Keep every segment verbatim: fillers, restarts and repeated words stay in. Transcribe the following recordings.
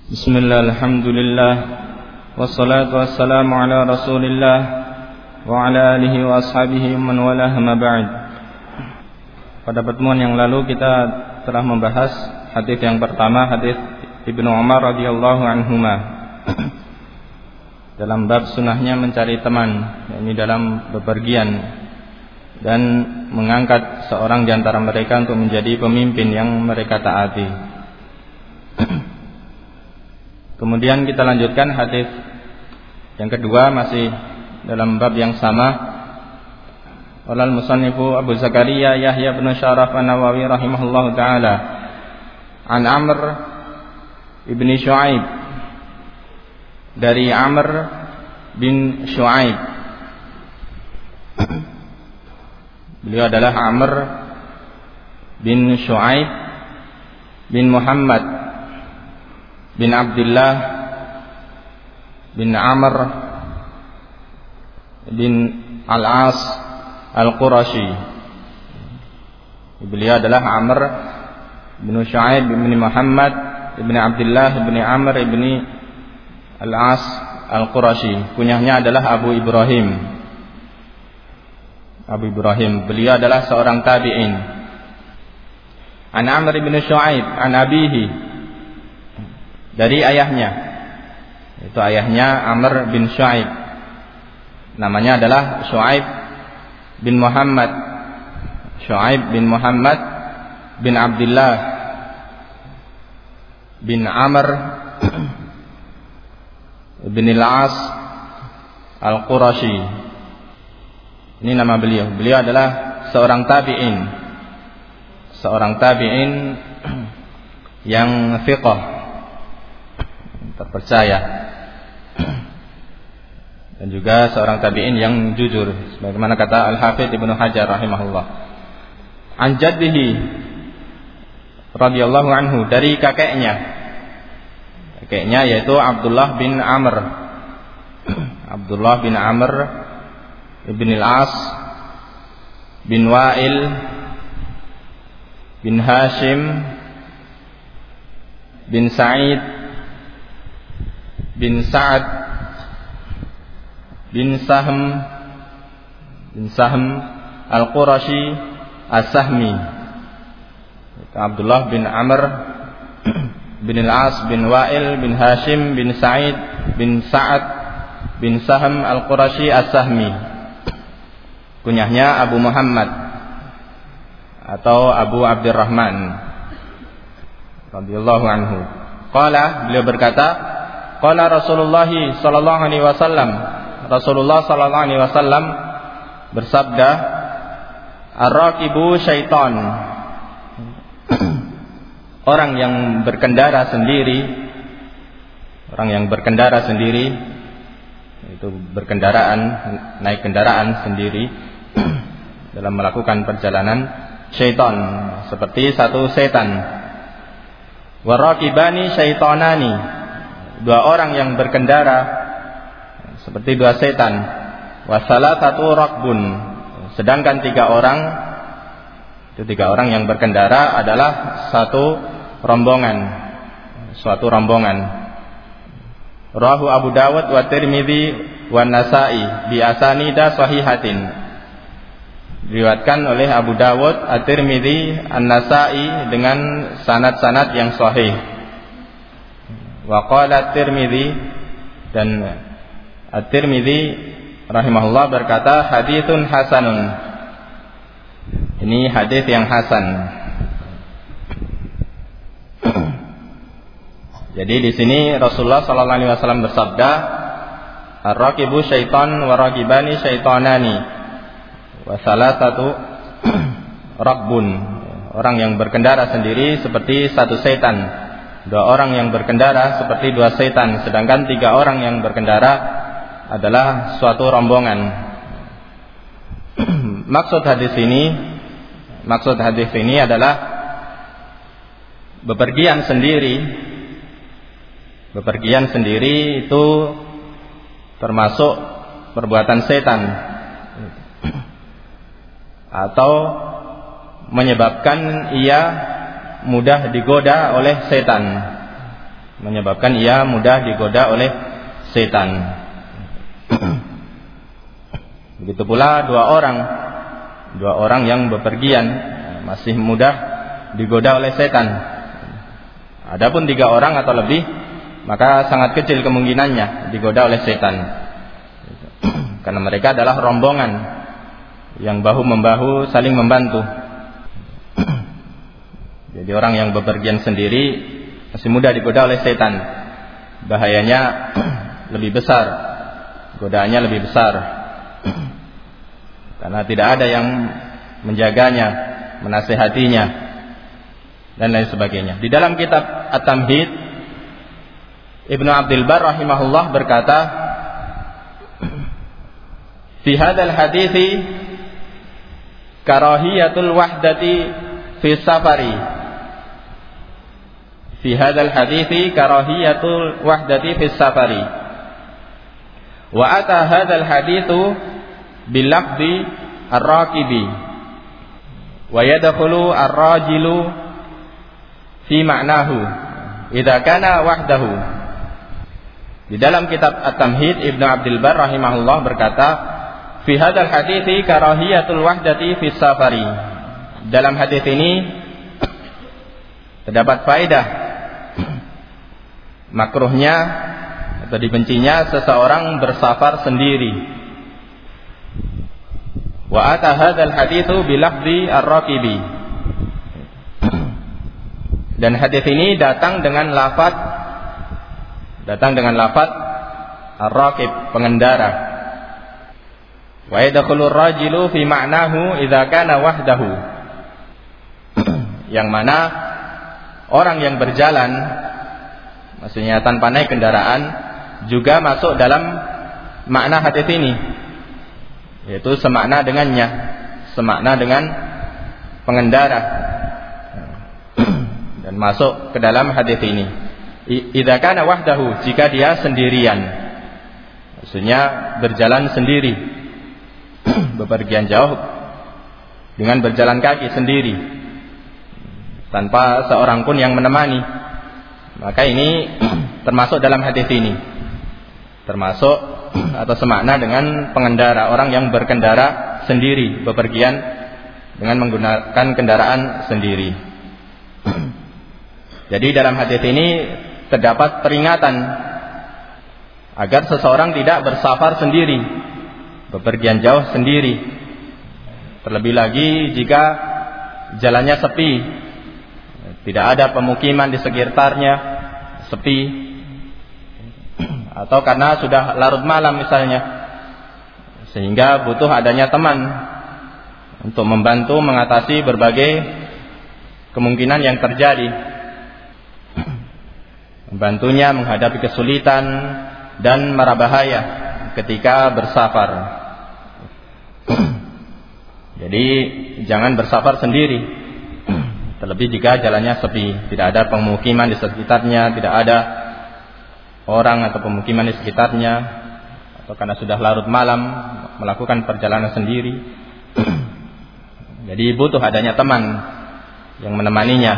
Bismillah, alhamdulillah, wassalatu wassalamu ala rasulillah wa ala alihi wa ashabihi man walah ma ba'd. Pada pertemuan yang lalu kita telah membahas hadis yang pertama, hadis Ibnu Umar radhiyallahu anhuma dalam bab sunahnya mencari teman, yakni dalam bepergian, dan mengangkat seorang di antara mereka untuk menjadi pemimpin yang mereka taati. Kemudian kita lanjutkan hadis yang kedua, masih dalam bab yang sama. Qala al-musannifu Abu Zakaria Yahya bin Syaraf An-Nawawi rahimahullahu taala an Amr ibni Shu'aib, dari Amr bin Shu'aib. Beliau adalah Amr bin Shu'aib bin Muhammad bin Abdullah bin Amr bin Al-As Al-Qurashi. Beliau adalah Amr bin Shu'aib bin Muhammad bin Abdullah bin Amr bin Al-As Al-Qurashi. Kunyahnya adalah Abu Ibrahim. Abu Ibrahim. Beliau adalah seorang tabi'in. An Amr bin Shu'aib an abihi, dari ayahnya, itu ayahnya Amr bin Shu'aib, namanya adalah Shu'aib bin Muhammad. Shu'aib bin Muhammad bin Abdullah bin Amr bin Al-As Al-Qurashi. Ini nama beliau. Beliau adalah seorang tabi'in, seorang tabi'in yang fiqh, terpercaya, dan juga seorang tabi'in yang jujur, sebagaimana kata Al-Hafidz Ibnu Hajar rahimahullah. An jaddihi radhiyallahu anhu, dari kakeknya, kakeknya yaitu Abdullah bin Amr, Abdullah bin Amr ibn Al-As bin Wa'il bin Hashim bin Sa'id bin Sa'ad bin Sahm bin Sahm Al-Qurashi As-Sahmi. Abdullah bin Amr bin Al-As bin Wa'il bin Hashim bin Sa'id bin Sa'ad bin Sahm Al-Qurashi As-Sahmi. Kunyahnya Abu Muhammad atau Abu Abdurrahman radhiyallahu anhu. Qala, beliau berkata, qala Rasulullah sallallahu alaihi wasallam, Rasulullah sallallahu alaihi wasallam bersabda, ar-raqibu syaitan, orang yang berkendara sendiri, orang yang berkendara sendiri, itu berkendaraan, naik kendaraan sendiri dalam melakukan perjalanan, syaitan, seperti satu setan. Waraqibani syaitanani, dua orang yang berkendara seperti dua setan. Wasalatatu rakbun, sedangkan tiga orang, itu tiga orang yang berkendara adalah satu rombongan, suatu rombongan. Rawahu Abu Dawud wa Tirmidzi wa Nasa'i bi asanida sahihatin. Diriwayatkan oleh Abu Dawud, At-Tirmidzi, An-Nasa'i dengan sanad-sanad yang sahih. Wa qala At-Tirmidzi, dan At-Tirmidzi rahimahullah berkata, haditsun hasanun, ini hadis yang hasan. Jadi di sini Rasulullah sallallahu alaihi wasallam bersabda, ar-raqibu syaitan wa raqibani syaitanani wa salatatu rakbun, orang yang berkendara sendiri seperti satu setan, dua orang yang berkendara seperti dua setan, sedangkan tiga orang yang berkendara adalah suatu rombongan. Maksud hadis ini, maksud hadis ini adalah bepergian sendiri. Bepergian sendiri itu termasuk perbuatan setan, atau menyebabkan ia mudah digoda oleh setan. menyebabkan ia mudah digoda oleh setan. Begitu pula dua orang, dua orang yang bepergian masih mudah digoda oleh setan. Adapun tiga orang atau lebih, maka sangat kecil kemungkinannya digoda oleh setan. Karena mereka adalah rombongan yang bahu membahu saling membantu. Jadi orang yang bepergian sendiri masih mudah digoda oleh setan. Bahayanya lebih besar, godaannya lebih besar. Karena tidak ada yang menjaganya, menasihatinya, dan lain sebagainya. Di dalam kitab At-Tamhid, Ibnu Abdul Bar rahimahullah berkata, "Fi hadzal hadithi karahiyatul wahdati fi safari." Fi hadzal hadithi karahiyatul wahdati fi safari. Wa ata hadzal hadithu bil lafzi ar-raqibi wa yadkhulu ar-rajilu fi ma'nahu idza kana wahdahu. Di dalam kitab At-Tamhid, Ibnu Abdul Bar rahimahullah berkata, fi hadzal hadithi karahiyatul wahdati fi safari. Dalam hadis ini terdapat faedah makruhnya atau dibencinya seseorang bersafar sendiri. Wa ata hadzal haditsu bi lafzi ar-raqibi. Dan hadis ini datang dengan lafaz datang dengan lafaz ar-raqib, pengendara. Wa yadkhulu ar-rajilu fi ma'nahu idza kana wahdahu. Yang mana orang yang berjalan, maksudnya tanpa naik kendaraan, juga masuk dalam makna hadis ini, yaitu semakna dengannya, semakna dengan pengendara, dan masuk ke dalam hadis ini. Idza kana wahdahu, jika dia sendirian, maksudnya berjalan sendiri, bepergian jauh dengan berjalan kaki sendiri, tanpa seorang pun yang menemani, maka ini termasuk dalam hadis ini, termasuk atau semakna dengan pengendara, orang yang berkendara sendiri, bepergian dengan menggunakan kendaraan sendiri. Jadi dalam hadis ini terdapat peringatan agar seseorang tidak bersafar sendiri, bepergian jauh sendiri. Terlebih lagi jika jalannya sepi, tidak ada pemukiman di sekitarnya, sepi, atau karena sudah larut malam misalnya, sehingga butuh adanya teman untuk membantu mengatasi berbagai kemungkinan yang terjadi, membantunya menghadapi kesulitan dan mara bahaya ketika bersafar. Jadi jangan bersafar sendiri, terlebih jika jalannya sepi, tidak ada pemukiman di sekitarnya, tidak ada orang atau pemukiman di sekitarnya, atau karena sudah larut malam melakukan perjalanan sendiri. Jadi butuh adanya teman yang menemaninya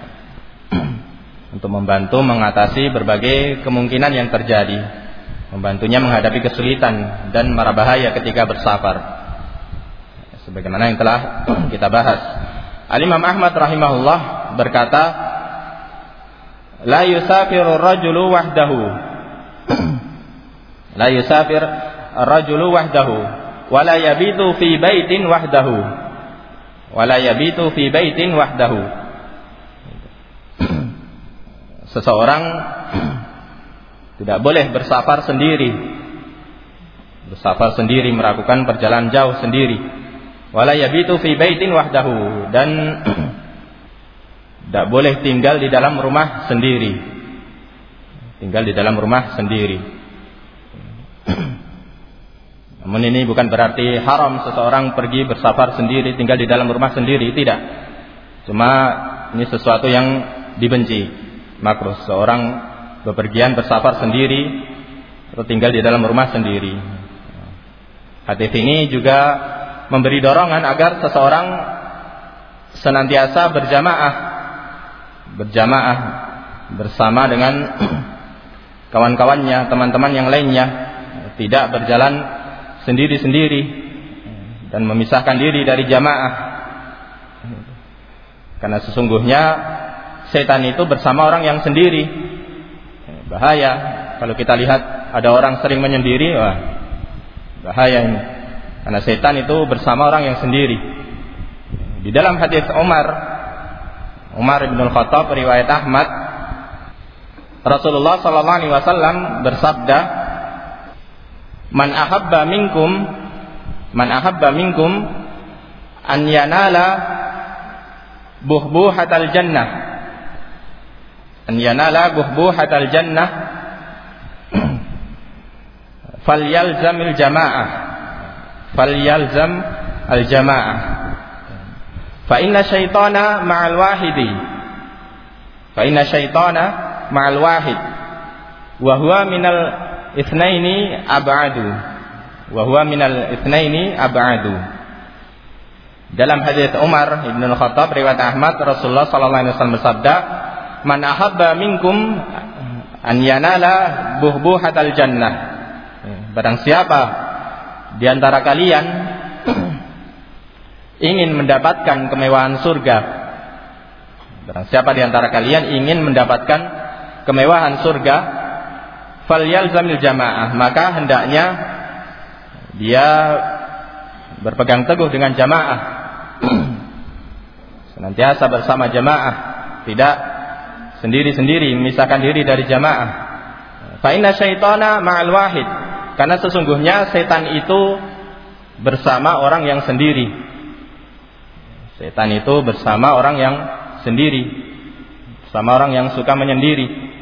untuk membantu mengatasi berbagai kemungkinan yang terjadi, membantunya menghadapi kesulitan dan mara bahaya ketika bersafar, sebagaimana yang telah kita bahas. Al-Imam Ahmad rahimahullah berkata, la yusafiru rajulu wahdahu la yusafir rajulu wahdahu wa la yabitu fi baitin wahdahu wa la yabitu fi baitin wahdahu. Seseorang tidak boleh bersafar sendiri, bersafar sendiri, melakukan perjalanan jauh sendiri. Wala yabitu fi baitin wahdahu, dan tidak boleh tinggal di dalam rumah sendiri, tinggal di dalam rumah sendiri. Namun ini bukan berarti haram seseorang pergi bersafar sendiri, tinggal di dalam rumah sendiri, tidak. Cuma ini sesuatu yang dibenci, makruh seorang bepergian bersafar sendiri atau tinggal di dalam rumah sendiri. Hadis ini juga memberi dorongan agar seseorang senantiasa berjamaah, berjamaah bersama dengan kawan-kawannya, teman-teman yang lainnya, tidak berjalan sendiri-sendiri dan memisahkan diri dari jamaah. Karena sesungguhnya setan itu bersama orang yang sendiri. Bahaya kalau kita lihat ada orang sering menyendiri, wah, bahaya ini. Karena setan itu bersama orang yang sendiri. Di dalam hadis Umar Umar bin Al-Khattab riwayat Ahmad, Rasulullah sallallahu alaihi wasallam bersabda, "Man ahabba minkum man ahabba minkum an yanala buhbuhatal jannah an yanala buhbuhatal jannah falyalzamil jamaah falyalzam al jamaah fa inna syaitana ma'al wahidi fa inna syaitana ma'al wahid wa huwa minal itsnaini ab'adu wa huwa minal itsnaini ab'adu." Dalam hadis Umar bin Al-Khattab riwayat Ahmad, Rasulullah sallallahu alaihi wasallam bersabda, "Man ahabba minkum an yanala buhbuhatal jannah." Barang siapa di antara kalian ingin mendapatkan kemewahan surga, barang siapa di antara kalian ingin mendapatkan kemewahan surga, falyalzamil jamaah, maka hendaknya dia berpegang teguh dengan jamaah, senantiasa bersama jamaah, tidak sendiri-sendiri memisahkan diri dari jamaah. Fa inna syaitana ma'al wahid, karena sesungguhnya setan itu bersama orang yang sendiri. Setan itu bersama orang yang sendiri, bersama orang yang suka menyendiri.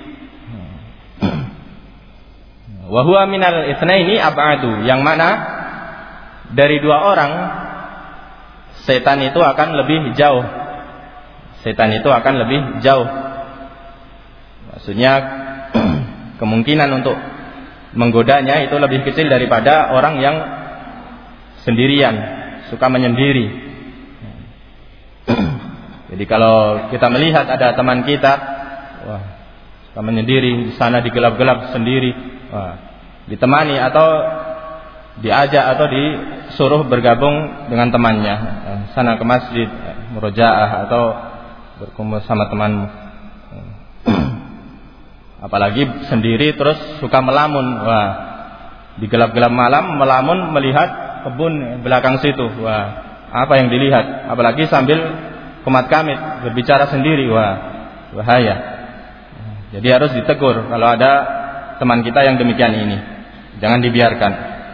Wa huwa minal itsnaini ab'adu, yang mana dari dua orang setan itu akan lebih jauh. Setan itu akan lebih jauh. Maksudnya kemungkinan untuk menggodanya itu lebih kecil daripada orang yang sendirian, suka menyendiri. Jadi kalau kita melihat ada teman kita, wah, suka menyendiri, di sana digelap-gelap sendiri, wah, ditemani atau diajak atau disuruh bergabung dengan temannya, sana ke masjid, murojaah atau berkumpul sama temanmu. Apalagi sendiri terus suka melamun, wah, di gelap-gelap malam melamun melihat kebun belakang situ, wah, apa yang dilihat? Apalagi sambil kumat kamit berbicara sendiri, wah, bahaya. Jadi harus ditegur kalau ada teman kita yang demikian ini, jangan dibiarkan.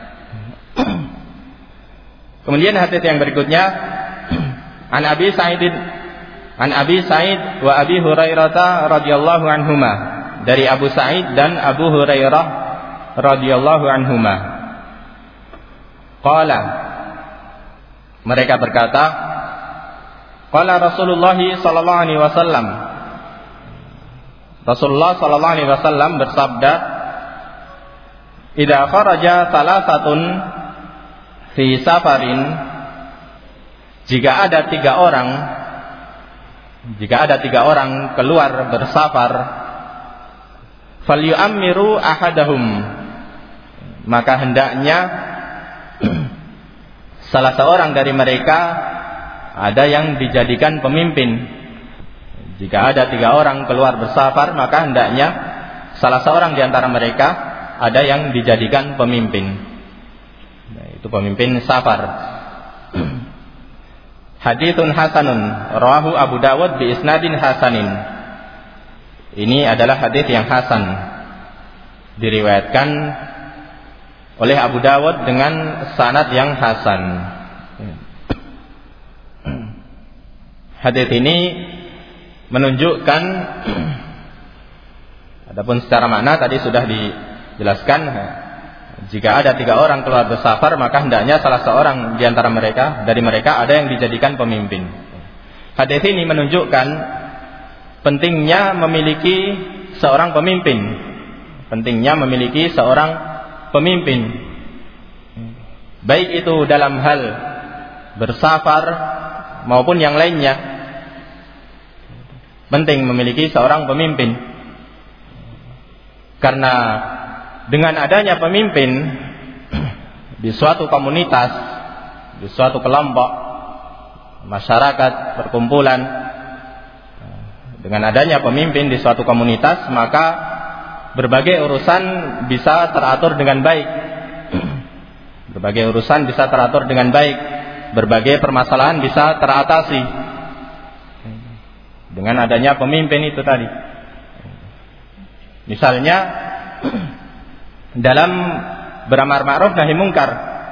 Kemudian hadis yang berikutnya, an Abi Sa'id an Abi Sa'id wa Abi Hurairah radhiyallahu anhuma, dari Abu Sa'id dan Abu Hurairah radhiyallahu anhuma. Qala, mereka berkata, qala Rasulullah sallallahu alaihi wasallam, Rasulullah sallallahu alaihi wasallam bersabda, "Idza kharaja salasatun fi safarin," jika ada tiga orang jika ada tiga orang keluar bersafar, falyu'ammiru ahadahum, maka hendaknya salah seorang dari mereka ada yang dijadikan pemimpin. Jika ada tiga orang keluar bersafar, maka hendaknya salah seorang di antara mereka ada yang dijadikan pemimpin. Nah, itu pemimpin safar. Haditsun hasanun rawahu Abu Dawud bi isnadin hasanin. Ini adalah hadis yang hasan, diriwayatkan oleh Abu Dawud dengan sanad yang hasan. Hadis ini menunjukkan, adapun secara makna tadi sudah dijelaskan, jika ada tiga orang keluar bersafar, maka hendaknya salah seorang di antara mereka dari mereka ada yang dijadikan pemimpin. Hadis ini menunjukkan pentingnya memiliki seorang pemimpin, pentingnya memiliki seorang pemimpin, baik itu dalam hal bersafar maupun yang lainnya. Penting memiliki seorang pemimpin. Karena dengan adanya pemimpin di suatu komunitas, di suatu kelompok, masyarakat, perkumpulan, dengan adanya pemimpin di suatu komunitas, maka berbagai urusan bisa teratur dengan baik. Berbagai urusan bisa teratur dengan baik. Berbagai permasalahan bisa teratasi dengan adanya pemimpin itu tadi. Misalnya dalam beramar ma'ruf nahi mungkar,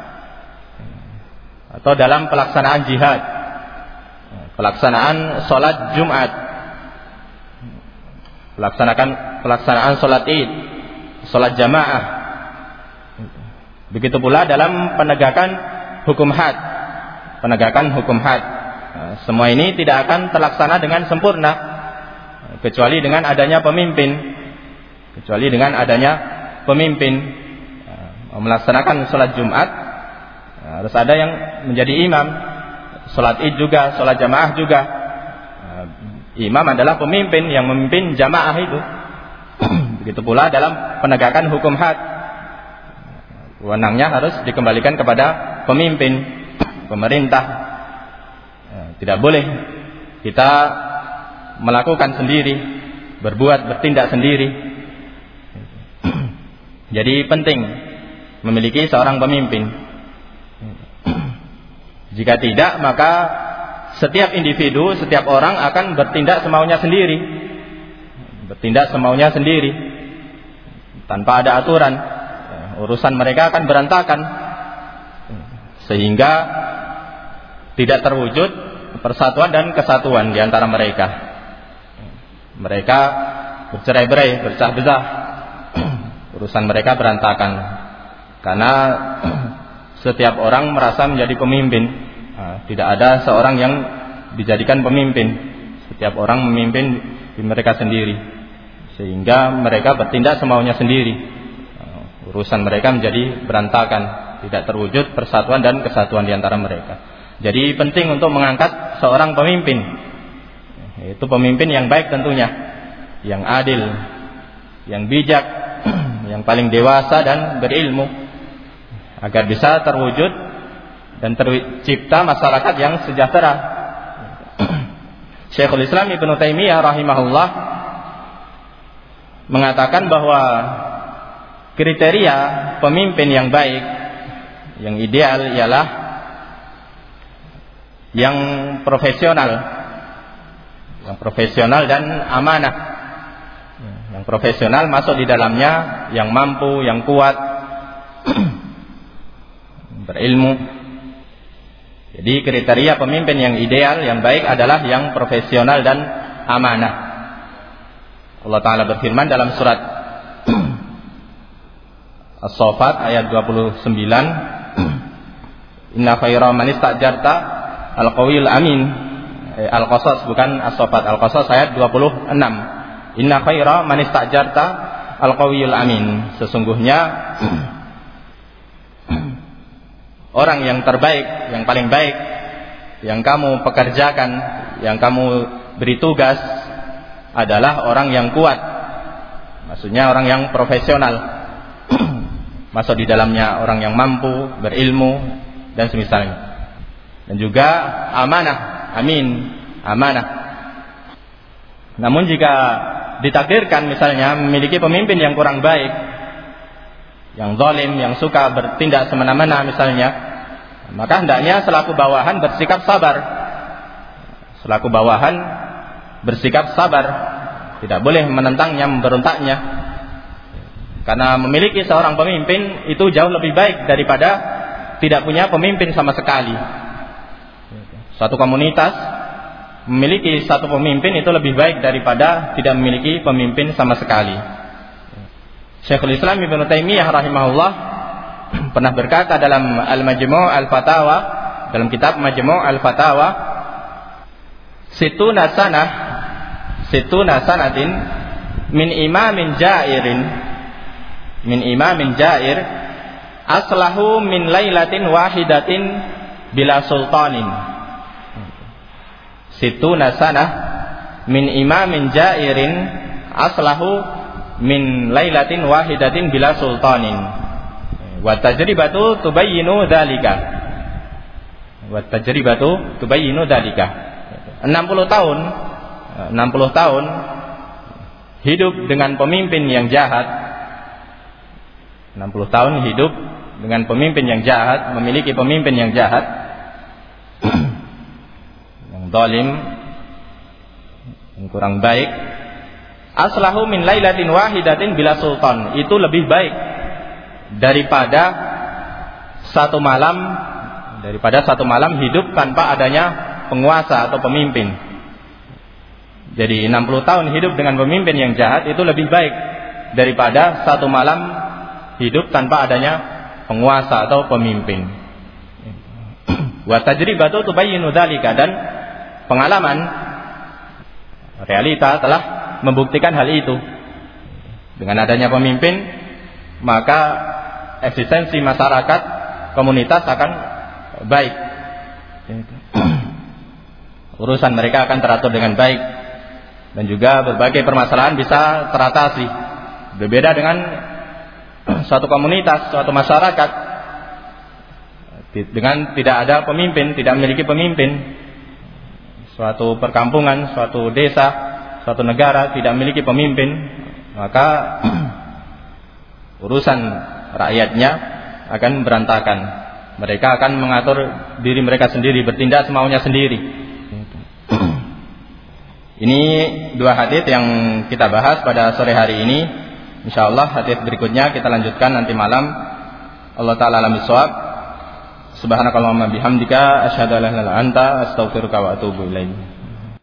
atau dalam pelaksanaan jihad, pelaksanaan sholat Jumat, pelaksanakan pelaksanaan sholat Id, sholat jamaah. Begitu pula dalam penegakan hukum had, penegakan hukum had. Nah, semua ini tidak akan terlaksana dengan sempurna kecuali dengan adanya pemimpin, kecuali dengan adanya pemimpin. Nah, melaksanakan sholat Jumat, nah, harus ada yang menjadi imam. Sholat Id juga, sholat jamaah juga. Nah, imam adalah pemimpin yang memimpin jamaah itu. Begitu pula dalam penegakan hukum had, wewenangnya harus dikembalikan kepada pemimpin, pemerintah. Tidak boleh kita melakukan sendiri, berbuat, bertindak sendiri. Jadi penting memiliki seorang pemimpin. Jika tidak, maka setiap individu, setiap orang akan bertindak semaunya sendiri, bertindak semaunya sendiri, tanpa ada aturan. Urusan mereka akan berantakan, sehingga tidak terwujud persatuan dan kesatuan di antara mereka. Mereka bercerai-berai, bercah-becah, urusan mereka berantakan karena setiap orang merasa menjadi pemimpin. Nah, tidak ada seorang yang dijadikan pemimpin. Setiap orang memimpin di mereka sendiri, sehingga mereka bertindak semaunya sendiri. Urusan mereka menjadi berantakan, tidak terwujud persatuan dan kesatuan di antara mereka. Jadi penting untuk mengangkat seorang pemimpin, yaitu pemimpin yang baik tentunya, yang adil, yang bijak, yang paling dewasa dan berilmu, agar bisa terwujud dan tercipta masyarakat yang sejahtera. Syekhul Islam Ibnu Taimiyah rahimahullah mengatakan bahwa kriteria pemimpin yang baik, yang ideal ialah yang profesional, yang profesional dan amanah. Yang profesional masuk di dalamnya yang mampu, yang kuat, berilmu. Jadi kriteria pemimpin yang ideal, yang baik adalah yang profesional dan amanah. Allah Ta'ala berfirman dalam surat As-Saffat ayat dua puluh sembilan, Inna khaira man istajarta al-qawiyul amin. eh, Al-Qasas, bukan As-Saffat, Al-Qasas ayat dua puluh enam. Inna khaira man istajarta al-qawiyul amin. Sesungguhnya orang yang terbaik, yang paling baik, yang kamu pekerjakan, yang kamu beri tugas adalah orang yang kuat. Maksudnya orang yang profesional. Masuk di dalamnya orang yang mampu, berilmu, dan semisalnya. Dan juga amanah, amin, amanah. Namun jika ditakdirkan misalnya memiliki pemimpin yang kurang baik, yang zalim, yang suka bertindak semena-mena misalnya, maka hendaknya selaku bawahan bersikap sabar. Selaku bawahan bersikap sabar, tidak boleh menentangnya, memberontaknya. Karena memiliki seorang pemimpin itu jauh lebih baik daripada tidak punya pemimpin sama sekali. Suatu komunitas memiliki satu pemimpin itu lebih baik daripada tidak memiliki pemimpin sama sekali. Syekhul Islam Ibnu Taimiyah rahimahullah pernah berkata dalam Al-Majmu' Al-Fatawa, dalam kitab Majmu' Al-Fatawa, situna sanah situna sanatin min imamin jairin min imamin jair aslahu min lailatin wahidatin bila sultanin. Situna sanah min imamin jairin aslahu min lailatin wahidatin bila sultanin. Wa tajribatu tubayyinu dzalika. Wa tajribatu tubayyinu dzalika. enam puluh tahun enam puluh tahun hidup dengan pemimpin yang jahat. enam puluh tahun hidup dengan pemimpin yang jahat, memiliki pemimpin yang jahat, yang zalim, yang kurang baik. Aslahu min lailatin wahidatin bila sultan. Itu lebih baik daripada satu malam daripada satu malam hidup tanpa adanya penguasa atau pemimpin. Jadi enam puluh tahun hidup dengan pemimpin yang jahat itu lebih baik daripada satu malam hidup tanpa adanya penguasa atau pemimpin. Wa tajribatu tubayyinu dzalika, dan pengalaman realita telah membuktikan hal itu. Dengan adanya pemimpin, maka eksistensi masyarakat, komunitas akan baik. Urusan mereka akan teratur dengan baik, dan juga berbagai permasalahan bisa teratasi. Berbeda dengan suatu komunitas, suatu masyarakat dengan tidak ada pemimpin, tidak memiliki pemimpin. Suatu perkampungan, suatu desa, suatu negara tidak memiliki pemimpin, maka urusan rakyatnya akan berantakan. Mereka akan mengatur diri mereka sendiri, bertindak semaunya sendiri. Ini dua hadits yang kita bahas pada sore hari ini. Insyaallah hadits berikutnya kita lanjutkan nanti malam. Allah taala alam bisawab. Subhanakallahumma bihamdika asyhadu an la ilaha illa anta astaghfiruka wa atubu ilaik.